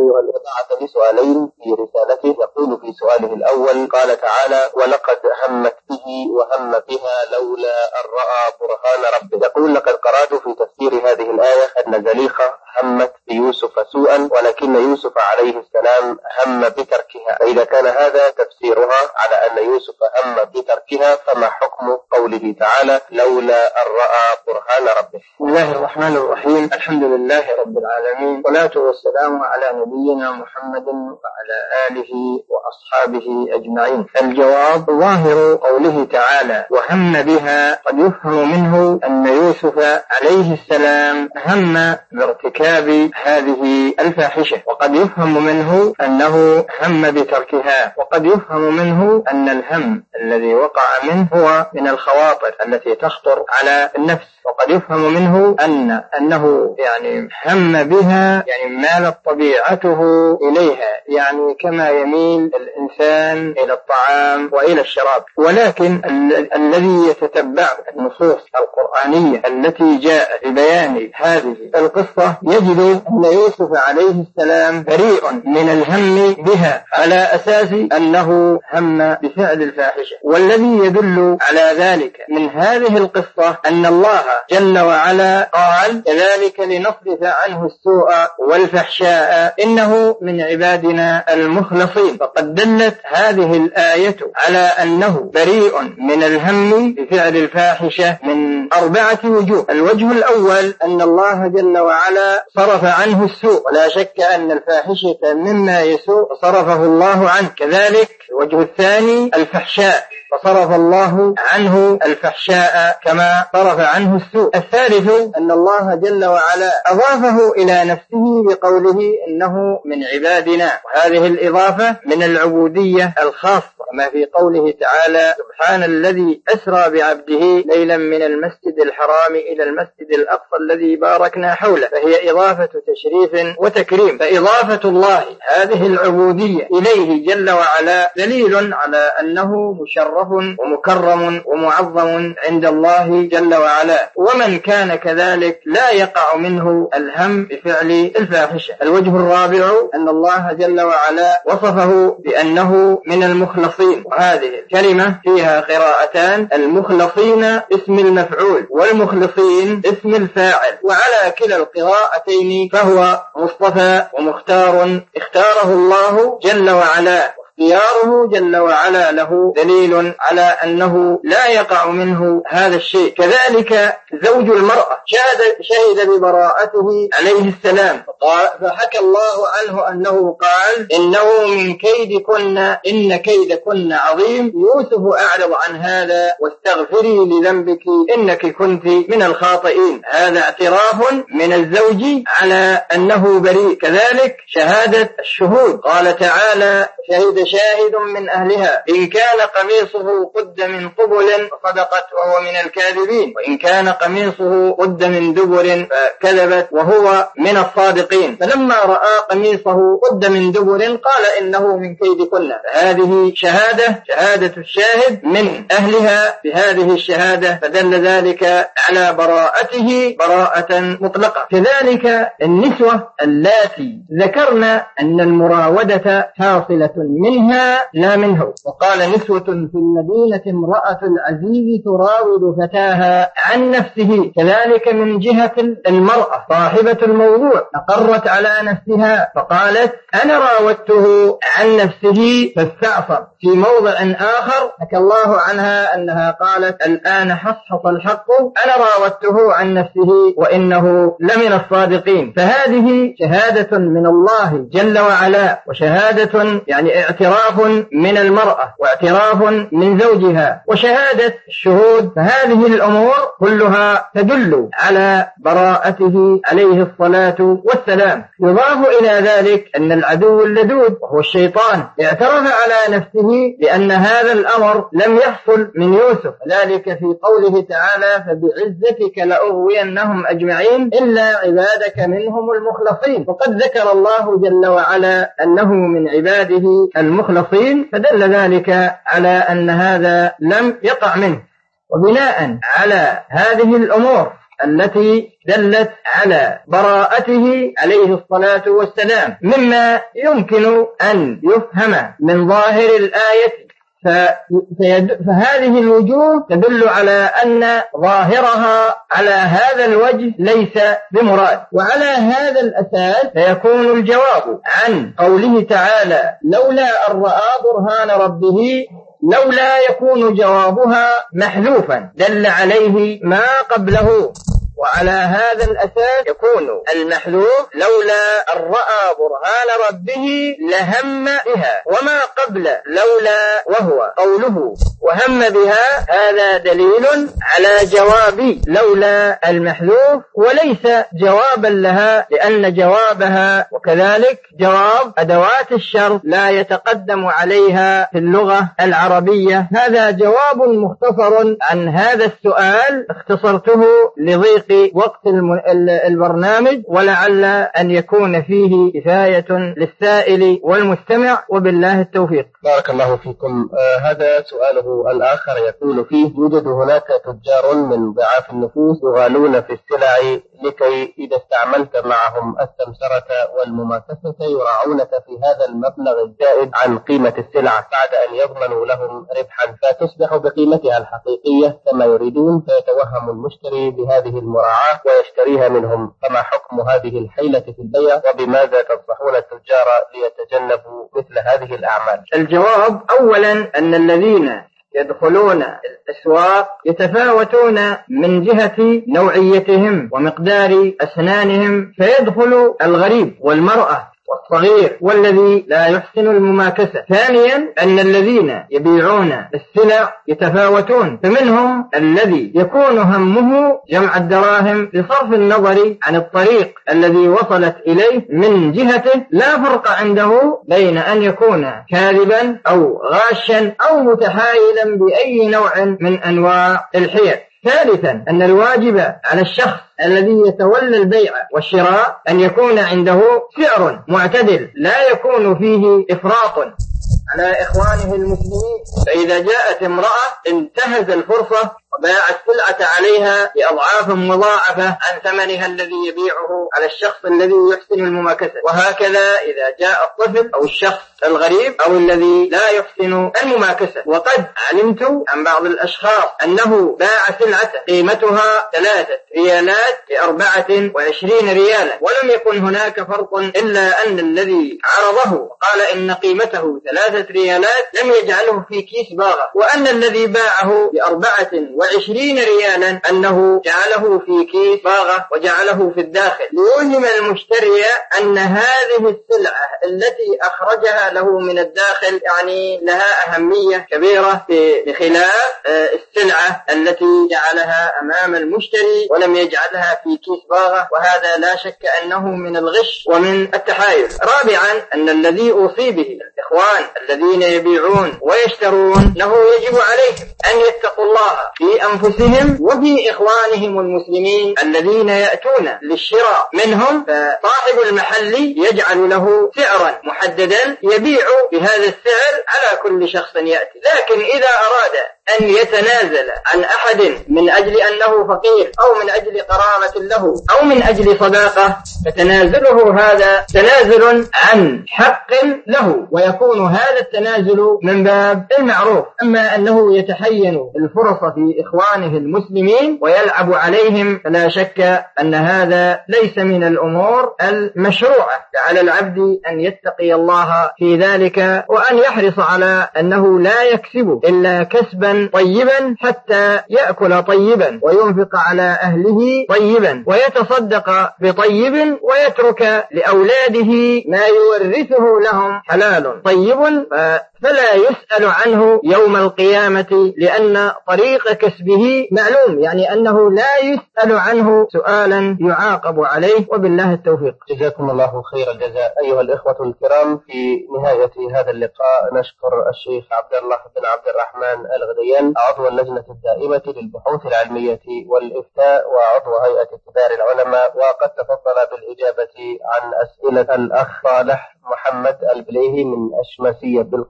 أيها الإذاعة بسؤالين في رسالته. يقول في سؤاله الأول: قال تعالى: ولقد همت به وهم بها لولا أن رأى برهان ربه. يقول: لقد قرأت في تفسير هذه الآية أن زليخة همت بيوسف سوءا ولكن يوسف عليه السلام هم بتركها، فإذا كان هذا تفسيرها على أن يوسف هم بتركها فما حكم قوله تعالى: لولا أن رأى برهان ربه؟ بسم الله الرحمن الرحيم. الحمد لله رب العالمين، والصلاة والسلام على نبينا محمد وعلى آله وأصحابه أجمعين. الجواب: ظاهر قوله تعالى وهم بها قد يفهم منه أن يوسف عليه السلام هم بارتكاب هذه الفاحشة، وقد يفهم منه أنه هم بتركها، وقد يفهم منه أن الهم الذي وقع منه هو من الخواطر التي تخطر على النفس، وقد يفهم منه أنه هم بها مالت طبيعته إليها، كما يميل الإنسان إلى الطعام وإلى الشراب. ولكن الذي يتتبع النصوص القرآنية التي جاءت ببيان هذه القصة يجد أن يوسف عليه السلام بريء من الهم بها على أساس أنه هم بفعل الفاحشة. والذي يدل على ذلك من هذه القصة أن الله جل وعلا قال: كذلك لنصرف عنه السوء والفحشاء إنه من عبادنا المخلصين. فقد دلت هذه الآية على أنه بريء من الهم بفعل الفاحشة من 4 وجوه. الوجه الأول أن الله جل وعلا صرف عنه السوء، ولا شك أن الفاحشة مما يسوء صرفه الله عنه. كذلك الوجه الثاني الفحشاء، فصرف الله عنه الفحشاء كما صرف عنه السوء. الثالث أن الله جل وعلا أضافه إلى نفسه بقوله إنه من عبادنا، وهذه الإضافة من العبودية الخاصة، كما في قوله تعالى: سبحان الذي أسرى بعبده ليلا من المسجد الحرام إلى المسجد الأقصى الذي باركنا حوله، فهي إضافة تشريف وتكريم. فإضافة الله هذه العبودية إليه جل وعلا دليل على أنه مشرف ومكرم ومعظم عند الله جل وعلا، ومن كان كذلك لا يقع منه الهم بفعل الفاحشة. الوجه الرابع أن الله جل وعلا وصفه بأنه من المخلصين، وهذه الكلمة فيها قراءتان: المخلصين اسم المفعول والمخلصين اسم الفاعل، وعلى كلا القراءتين فهو مصطفى ومختار اختاره الله جل وعلا. اختياره جل وعلا له دليل على أنه لا يقع منه هذا الشيء. كذلك زوج المرأة شهد ببراءته عليه السلام، فحكى الله عنه أنه قال: إنه من كيدكن إن كيدكن عظيم، يوسف أعرض عن هذا واستغفري لذنبك إنك كنت من الخاطئين. هذا اعتراف من الزوج على أنه بريء. كذلك شهادة الشهود، قال تعالى: شهد شاهد من أهلها إن كان قميصه قد من قبل فصدقت وهو من الكاذبين، وإن كان قميصه قد من دبر فكذبت وهو من الصادقين. فلما رأى قميصه قد من دبر قال إنه من كيدكن. فهذه شهادة الشاهد من أهلها بهذه الشهادة، فدل ذلك على براءته براءة مطلقة. كذلك النسوة اللاتي ذكرنا أن المراودة حاصلة منها لا منه، وقال: نسوة في المدينة امرأة العزيز تراود فتاها عن نفسه. كذلك من جهة المرأة صاحبة الموضوع أقرت على نفسها فقالت: أنا راودته عن نفسه فاستعصر. في موضع آخر حكى الله عنها أنها قالت: الآن حصحص الحق أنا راودته عن نفسه وإنه لمن الصادقين. فهذه شهادة من الله جل وعلا، وشهادة اعتراف من المرأة واعتراف من زوجها وشهادة الشهود. فهذه الأمور كلها تدل على براءته عليه الصلاة والسلام. يضاف إلى ذلك أن العدو اللدود وهو الشيطان اعترف على نفسه بأن هذا الأمر لم يحصل من يوسف، ذلك في قوله تعالى: فبعزتك لأغوينهم أجمعين إلا عبادك منهم المخلصين. وقد ذكر الله جل وعلا أنه من عباده المخلصين، فدل ذلك على أن هذا لم يقع منه. وبناء على هذه الأمور التي دلت على براءته عليه الصلاة والسلام، مما يمكن أن يفهم من ظاهر الآية. فهذه الوجوه تدل على أن ظاهرها على هذا الوجه ليس بمراد. وعلى هذا الأساس فيكون الجواب عن قوله تعالى لولا أن رأى برهان ربه، لولا يكون جوابها محذوفا دل عليه ما قبله، وعلى هذا الأساس يكون المحذوف لولا أن رأى برهان ربه لهم بها، وما قبل لولا وهو قوله وهم بها، هذا دليل على جواب لولا المحذوف وليس جوابا لها، لأن جوابها وكذلك جواب أدوات الشرط لا يتقدم عليها في اللغة العربية. هذا جواب مختصر عن هذا السؤال اختصرته لضيق وقت البرنامج، ولعل أن يكون فيه كفاية للسائل والمستمع، وبالله التوفيق. بارك الله فيكم. هذا سؤاله الآخر يقول فيه يوجد هناك تجار من ضعاف النفوس يغالون في السلع لكي إذا استعملت معهم السمسرة والمماكسة يراعونك في هذا المبلغ الزائد عن قيمة السلعة بعد أن يضمنوا لهم ربحا، فتصبح بقيمتها الحقيقية كما يريدون، فيتوهم المشتري بهذه المراعاة ويشتريها منهم. فما حكم هذه الحيلة في البيع، وبماذا تنصحون التجار ليتجنبوا مثل هذه الأعمال؟ الجواب أولا أن الذين يدخلون الأسواق يتفاوتون من جهة نوعيتهم ومقدار أسنانهم، فيدخل الغريب والمرأة والصغير والذي لا يحسن المماكسة. ثانيا أن الذين يبيعون السلع يتفاوتون، فمنهم الذي يكون همه جمع الدراهم بصرف النظر عن الطريق الذي وصلت إليه من جهته، لا فرق عنده بين أن يكون كاذبا أو غاشا أو متحايلا بأي نوع من أنواع الحيل. ثالثا أن الواجب على الشخص الذي يتولى البيع والشراء أن يكون عنده سعر معتدل لا يكون فيه إفراط على إخوانه المسلمين. فإذا جاءت امرأة انتهز الفرصة وباع السلعة عليها بأضعاف مضاعفة عن ثمنها الذي يبيعه على الشخص الذي يحسن المماكسة. وهكذا إذا جاء الطفل أو الشخص الغريب أو الذي لا يحسن المماكسة. وقد علمت عن بعض الأشخاص أنه باع سلعة قيمتها 3 ريالات ب24 ريالا، ولم يكن هناك فرق إلا أن الذي عرضه وقال إن قيمته 3 ريالات لم يجعله في كيس باغة، وأن الذي باعه ب24 ريالا أنه جعله في كيس باغة وجعله في الداخل، ليوهم المشتري أن هذه السلعة التي أخرجها له من الداخل يعني لها أهمية كبيرة بخلاف السلعة التي جعلها أمام المشتري ولم يجعلها في كيس باغة، وهذا لا شك أنه من الغش ومن التحايل. رابعا أن الذي أوصي به الإخوان الذين يبيعون ويشترون له يجب عليهم أن يتقوا الله في أنفسهم وفي إخوانهم المسلمين الذين يأتون للشراء منهم، فصاحب المحل يجعل له سعرا محددا يبيع بهذا السعر على كل شخص يأتي. لكن إذا أراد أن يتنازل عن أحد من أجل أنه فقير أو من أجل قرابة له أو من أجل صداقة، فتنازله هذا تنازل عن حق له، ويكون هذا التنازل من باب المعروف. أما أنه يتحين الفرص في إخوانه المسلمين ويلعب عليهم فلا شك أن هذا ليس من الأمور المشروعة. على العبد أن يتقي الله في ذلك وأن يحرص على أنه لا يكسب إلا كسبا طيبا حتى يأكل طيبا وينفق على أهله طيبا ويتصدق بطيب ويترك لأولاده ما يورثه لهم حلال طيب، فلا يسأل عنه يوم القيامة، لأن طريق كسبه معلوم، يعني أنه لا يسأل عنه سؤالا يعاقب عليه. وبالله التوفيق. جزاكم الله خير الجزاء. أيها الإخوة الكرام، في نهاية هذا اللقاء نشكر الشيخ عبد الله بن عبد الرحمن الغديان عضو اللجنة الدائمة للبحوث العلمية والإفتاء وعضو هيئة كبار العلماء، وقد تفضل بالإجابة عن أسئلة الأخ صالح محمد البليهي من أشماسية